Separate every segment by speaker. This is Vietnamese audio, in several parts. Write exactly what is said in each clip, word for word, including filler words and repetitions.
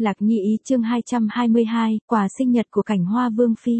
Speaker 1: Lạc Nhi ý chương hai trăm hai mươi hai, quà sinh nhật của Cảnh Hoa Vương Phi.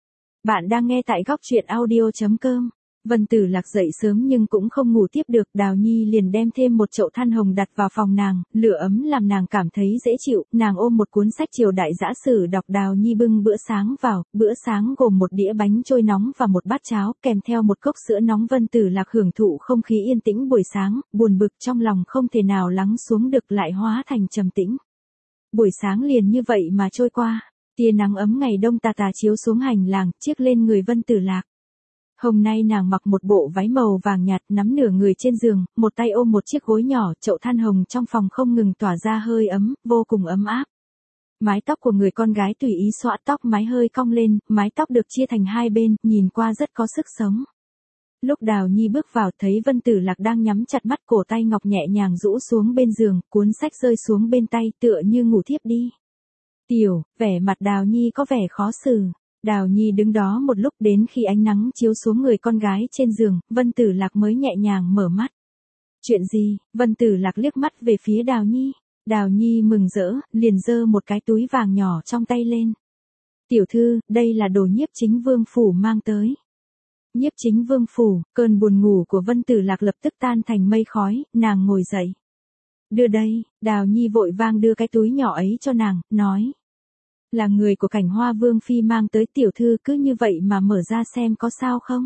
Speaker 1: Bạn đang nghe tại góc truyện audio chấm com. Vân Tử Lạc dậy sớm nhưng cũng không ngủ tiếp được, Đào Nhi liền đem thêm một chậu than hồng đặt vào phòng nàng, lửa ấm làm nàng cảm thấy dễ chịu, nàng ôm một cuốn sách triều đại giã sử đọc. Đào Nhi bưng bữa sáng vào, bữa sáng gồm một đĩa bánh trôi nóng và một bát cháo, kèm theo một cốc sữa nóng. Vân Tử Lạc hưởng thụ không khí yên tĩnh buổi sáng, buồn bực trong lòng không thể nào lắng xuống được lại hóa thành trầm tĩnh. Buổi sáng liền như vậy mà trôi qua, tia nắng ấm ngày đông tà tà chiếu xuống hành lang, chiếc lên người Vân Tử Lạc. Hôm nay nàng mặc một bộ váy màu vàng nhạt, nắm nửa người trên giường, một tay ôm một chiếc gối nhỏ, chậu than hồng trong phòng không ngừng tỏa ra hơi ấm, vô cùng ấm áp. Mái tóc của người con gái tùy ý xõa tóc mái hơi cong lên, mái tóc được chia thành hai bên, nhìn qua rất có sức sống. Lúc Đào Nhi bước vào thấy Vân Tử Lạc đang nhắm chặt mắt, cổ tay ngọc nhẹ nhàng rũ xuống bên giường, cuốn sách rơi xuống bên tay tựa như ngủ thiếp đi. Tiểu, vẻ mặt Đào Nhi có vẻ khó xử. Đào Nhi đứng đó một lúc, đến khi ánh nắng chiếu xuống người con gái trên giường, Vân Tử Lạc mới nhẹ nhàng mở mắt. Chuyện gì? Vân Tử Lạc liếc mắt về phía Đào Nhi. Đào Nhi mừng rỡ, liền giơ một cái túi vàng nhỏ trong tay lên. Tiểu thư, đây là đồ Nhiếp Chính Vương phủ mang tới. Nhiếp Chính Vương phủ, cơn buồn ngủ của Vân Tử Lạc lập tức tan thành mây khói, nàng ngồi dậy. Đưa đây, Đào Nhi vội vang đưa cái túi nhỏ ấy cho nàng, nói. Là người của Cảnh Hoa Vương Phi mang tới, tiểu thư cứ như vậy mà mở ra xem có sao không?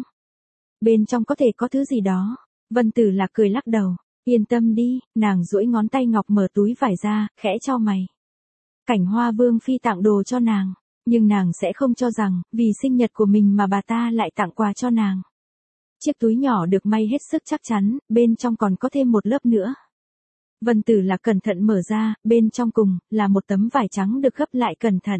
Speaker 1: Bên trong có thể có thứ gì đó. Vân Tử Lạc cười lắc đầu. Yên tâm đi, nàng duỗi ngón tay ngọc mở túi vải ra, khẽ chau mày. Cảnh Hoa Vương Phi tặng đồ cho nàng. Nhưng nàng sẽ không cho rằng, vì sinh nhật của mình mà bà ta lại tặng quà cho nàng. Chiếc túi nhỏ được may hết sức chắc chắn, bên trong còn có thêm một lớp nữa. Vân Tử Lạc cẩn thận mở ra, bên trong cùng, là một tấm vải trắng được gấp lại cẩn thận.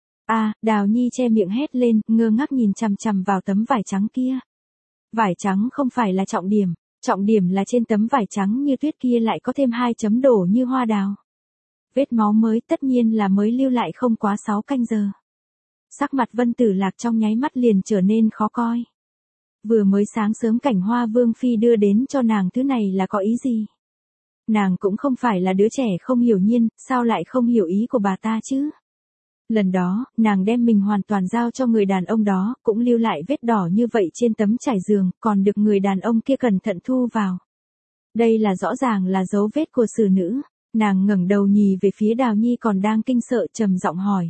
Speaker 1: À, Đào Nhi che miệng hét lên, ngơ ngác nhìn chằm chằm vào tấm vải trắng kia. Vải trắng không phải là trọng điểm, trọng điểm là trên tấm vải trắng như tuyết kia lại có thêm hai chấm đỏ như hoa đào. Vết máu mới, tất nhiên là mới lưu lại không quá sáu canh giờ. Sắc mặt Vân Tử Lạc trong nháy mắt liền trở nên khó coi. Vừa mới sáng sớm Cảnh Hoa Vương Phi đưa đến cho nàng thứ này là có ý gì? Nàng cũng không phải là đứa trẻ không hiểu nhiên, sao lại không hiểu ý của bà ta chứ? Lần đó, nàng đem mình hoàn toàn giao cho người đàn ông đó, cũng lưu lại vết đỏ như vậy trên tấm trải giường, còn được người đàn ông kia cẩn thận thu vào. Đây là rõ ràng là dấu vết của xử nữ. Nàng ngẩng đầu nhì về phía Đào Nhi còn đang kinh sợ, trầm giọng hỏi.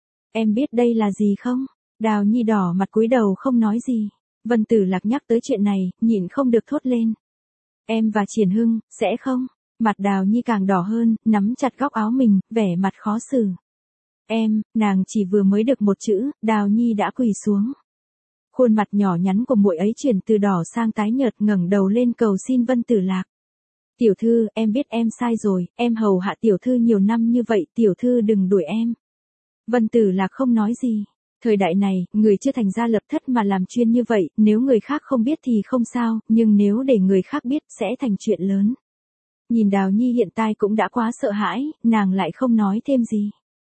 Speaker 1: Em biết đây là gì không? Đào Nhi đỏ mặt cúi đầu không nói gì. Vân Tử Lạc nhắc tới chuyện này, nhịn không được thốt lên. Em và Triển Hưng, sẽ không? Mặt Đào Nhi càng đỏ hơn, nắm chặt góc áo mình, vẻ mặt khó xử. Em, nàng chỉ vừa mới được một chữ, Đào Nhi đã quỳ xuống. Khuôn mặt nhỏ nhắn của muội ấy chuyển từ đỏ sang tái nhợt, ngẩng đầu lên cầu xin Vân Tử Lạc. Tiểu thư, em biết em sai rồi, em hầu hạ tiểu thư nhiều năm như vậy, tiểu thư đừng đuổi em. Vân Tử Lạc không nói gì. Thời đại này, người chưa thành gia lập thất mà làm chuyên như vậy, nếu người khác không biết thì không sao, nhưng nếu để người khác biết sẽ thành chuyện lớn. Nhìn Đào Nhi hiện tại cũng đã quá sợ hãi, nàng lại không nói thêm gì.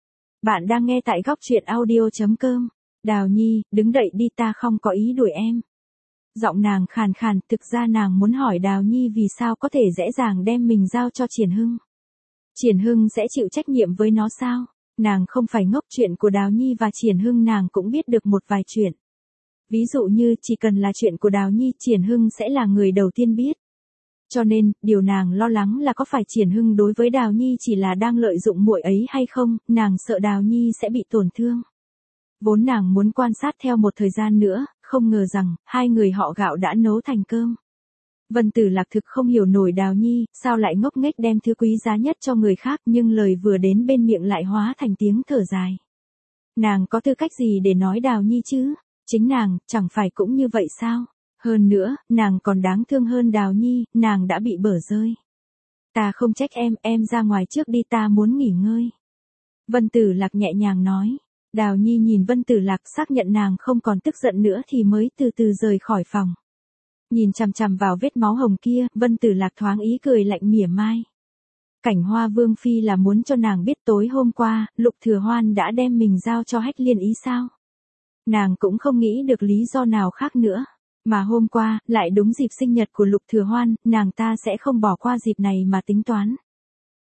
Speaker 1: Bạn đang nghe tại góc truyện audio chấm com. Đào Nhi, đứng dậy đi, ta không có ý đuổi em. Giọng nàng khàn khàn, thực ra nàng muốn hỏi Đào Nhi vì sao có thể dễ dàng đem mình giao cho Triển Hưng. Triển Hưng sẽ chịu trách nhiệm với nó sao? Nàng không phải ngốc, chuyện của Đào Nhi và Triển Hưng nàng cũng biết được một vài chuyện. Ví dụ như chỉ cần là chuyện của Đào Nhi, Triển Hưng sẽ là người đầu tiên biết. Cho nên, điều nàng lo lắng là có phải Triển Hưng đối với Đào Nhi chỉ là đang lợi dụng muội ấy hay không, nàng sợ Đào Nhi sẽ bị tổn thương. Vốn nàng muốn quan sát theo một thời gian nữa, không ngờ rằng, hai người họ gạo đã nấu thành cơm. Vân Tử Lạc thực không hiểu nổi Đào Nhi, sao lại ngốc nghếch đem thứ quý giá nhất cho người khác, nhưng lời vừa đến bên miệng lại hóa thành tiếng thở dài. Nàng có tư cách gì để nói Đào Nhi chứ? Chính nàng, chẳng phải cũng như vậy sao? Hơn nữa, nàng còn đáng thương hơn Đào Nhi, nàng đã bị bở rơi. Ta không trách em, em ra ngoài trước đi, ta muốn nghỉ ngơi. Vân Tử Lạc nhẹ nhàng nói. Đào Nhi nhìn Vân Tử Lạc xác nhận nàng không còn tức giận nữa thì mới từ từ rời khỏi phòng. Nhìn chằm chằm vào vết máu hồng kia, Vân Tử Lạc thoáng ý cười lạnh mỉa mai. Cảnh Hoa Vương Phi là muốn cho nàng biết tối hôm qua, Lục Thừa Hoan đã đem mình giao cho Hách Liên ý sao? Nàng cũng không nghĩ được lý do nào khác nữa. Mà hôm qua, lại đúng dịp sinh nhật của Lục Thừa Hoan, nàng ta sẽ không bỏ qua dịp này mà tính toán.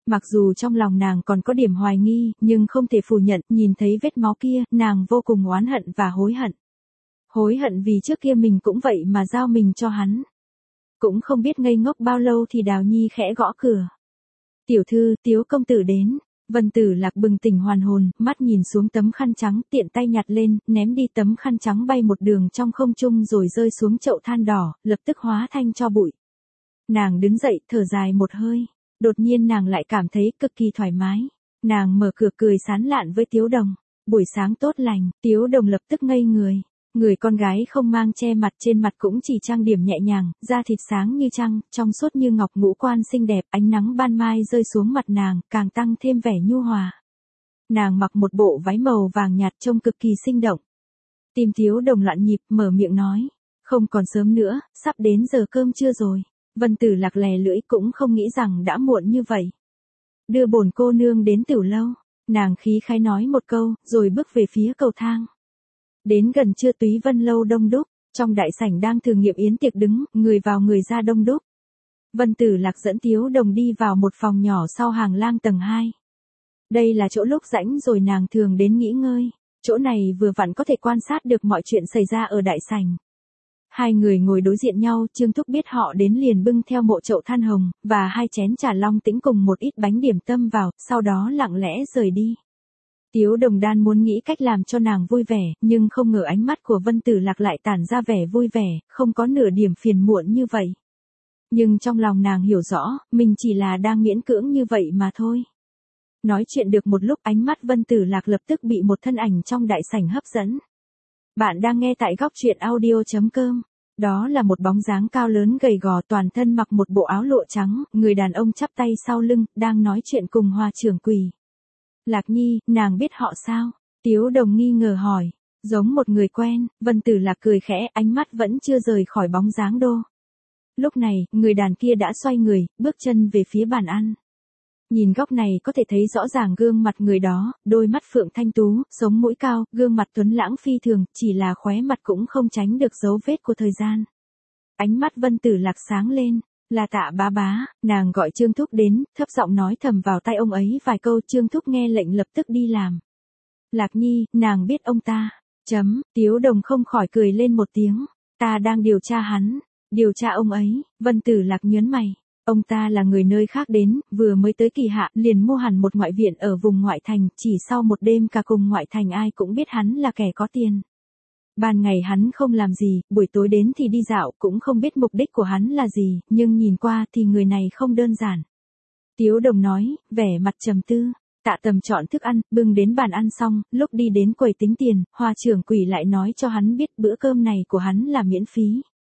Speaker 1: Mặc dù trong lòng nàng còn có điểm hoài nghi, nhưng không thể phủ nhận, nhìn thấy vết máu kia, nàng vô cùng oán hận và hối hận. Hối hận vì trước kia mình cũng vậy mà giao mình cho hắn. Cũng không biết ngây ngốc bao lâu thì Đào Nhi khẽ gõ cửa. Tiểu thư, Tiếu công tử đến. Vân Tử Lạc bừng tỉnh hoàn hồn, mắt nhìn xuống tấm khăn trắng, tiện tay nhặt lên, ném đi tấm khăn trắng bay một đường trong không trung rồi rơi xuống chậu than đỏ, lập tức hóa thành tro bụi. Nàng đứng dậy, thở dài một hơi. Đột nhiên nàng lại cảm thấy cực kỳ thoải mái. Nàng mở cửa cười sán lạn với Tiếu Đồng. Buổi sáng tốt lành, Tiếu Đồng lập tức ngây người. Người con gái không mang che mặt, trên mặt cũng chỉ trang điểm nhẹ nhàng, da thịt sáng như trăng, trong suốt như ngọc, ngũ quan xinh đẹp, ánh nắng ban mai rơi xuống mặt nàng, càng tăng thêm vẻ nhu hòa. Nàng mặc một bộ váy màu vàng nhạt trông cực kỳ sinh động. Tim Tiếu Đồng loạn nhịp, mở miệng nói, không còn sớm nữa, sắp đến giờ cơm trưa rồi. Vân Tử Lạc lè lưỡi, cũng không nghĩ rằng đã muộn như vậy. Đưa bổn cô nương đến tiểu lâu. Nàng khí khái nói một câu, rồi bước về phía cầu thang. Đến gần trưa Túy Vân lâu đông đúc, trong đại sảnh đang thử nghiệm yến tiệc đứng, người vào người ra đông đúc. Vân Tử Lạc dẫn Tiếu Đồng đi vào một phòng nhỏ sau hàng lang tầng hai. Đây là chỗ lúc rảnh rồi nàng thường đến nghỉ ngơi, chỗ này vừa vặn có thể quan sát được mọi chuyện xảy ra ở đại sảnh. Hai người ngồi đối diện nhau, Trương Thúc biết họ đến liền bưng theo một chậu than hồng, và hai chén trà long tĩnh cùng một ít bánh điểm tâm vào, sau đó lặng lẽ rời đi. Tiếu Đồng đan muốn nghĩ cách làm cho nàng vui vẻ, nhưng không ngờ ánh mắt của Vân Tử Lạc lại tản ra vẻ vui vẻ, không có nửa điểm phiền muộn như vậy. Nhưng trong lòng nàng hiểu rõ, mình chỉ là đang miễn cưỡng như vậy mà thôi. Nói chuyện được một lúc, ánh mắt Vân Tử Lạc lập tức bị một thân ảnh trong đại sảnh hấp dẫn. Bạn đang nghe tại góc truyện audio chấm com. Đó là một bóng dáng cao lớn gầy gò, toàn thân mặc một bộ áo lụa trắng, người đàn ông chắp tay sau lưng, đang nói chuyện cùng Hoa trưởng quỷ. Lạc Nhi, nàng biết họ sao? Tiếu Đồng nghi ngờ hỏi. Giống một người quen, Vân Tử Lạc cười khẽ, ánh mắt vẫn chưa rời khỏi bóng dáng đô. Lúc này, người đàn kia đã xoay người, bước chân về phía bàn ăn. Nhìn góc này có thể thấy rõ ràng gương mặt người đó, đôi mắt phượng thanh tú, sống mũi cao, gương mặt tuấn lãng phi thường, chỉ là khóe mặt cũng không tránh được dấu vết của thời gian. Ánh mắt Vân Tử Lạc sáng lên, là Tạ bá bá, nàng gọi Trương Thúc đến, thấp giọng nói thầm vào tai ông ấy vài câu, Trương Thúc nghe lệnh lập tức đi làm. Lạc Nhi, nàng biết ông ta, chấm, Tiếu Đồng không khỏi cười lên một tiếng, ta đang điều tra hắn, điều tra ông ấy, Vân Tử Lạc nhớn mày. Ông ta là người nơi khác đến, vừa mới tới kỳ hạ, liền mua hẳn một ngoại viện ở vùng ngoại thành, chỉ sau một đêm cả cùng ngoại thành ai cũng biết hắn là kẻ có tiền. Ban ngày hắn không làm gì, buổi tối đến thì đi dạo, cũng không biết mục đích của hắn là gì, nhưng nhìn qua thì người này không đơn giản. Tiếu Đồng nói, vẻ mặt trầm tư. Tạ Tầm chọn thức ăn, bưng đến bàn ăn xong, lúc đi đến quầy tính tiền, Hoa trưởng quỷ lại nói cho hắn biết bữa cơm này của hắn là miễn phí.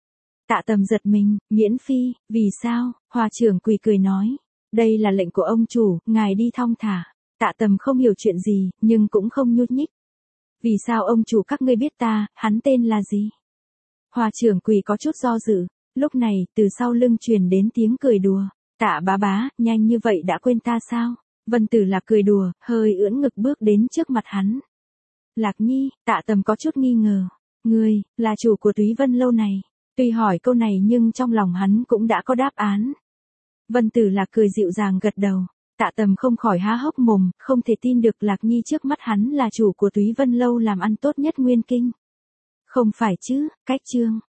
Speaker 1: Tạ Tầm giật mình, miễn phí, vì sao? Hoa trưởng quỷ cười nói, đây là lệnh của ông chủ, ngài đi thong thả. Tạ Tầm không hiểu chuyện gì, nhưng cũng không nhúc nhích. Vì sao ông chủ các ngươi biết ta, hắn tên là gì? Hoa trưởng quỷ có chút do dự, lúc này, từ sau lưng truyền đến tiếng cười đùa. Tạ bá bá, nhanh như vậy đã quên ta sao? Vân Tử Lạc cười đùa, hơi ưỡn ngực bước đến trước mặt hắn. Lạc Nhi, Tạ Tầm có chút nghi ngờ. Ngươi, là chủ của Túy Vân lâu này. Tuy hỏi câu này nhưng trong lòng hắn cũng đã có đáp án. Vân Tử Lạc cười dịu dàng gật đầu. Tạ Tầm không khỏi há hốc mồm, không thể tin được Lạc Nhi trước mắt hắn là chủ của Túy Vân lâu làm ăn tốt nhất Nguyên Kinh. Không phải chứ, cách chương.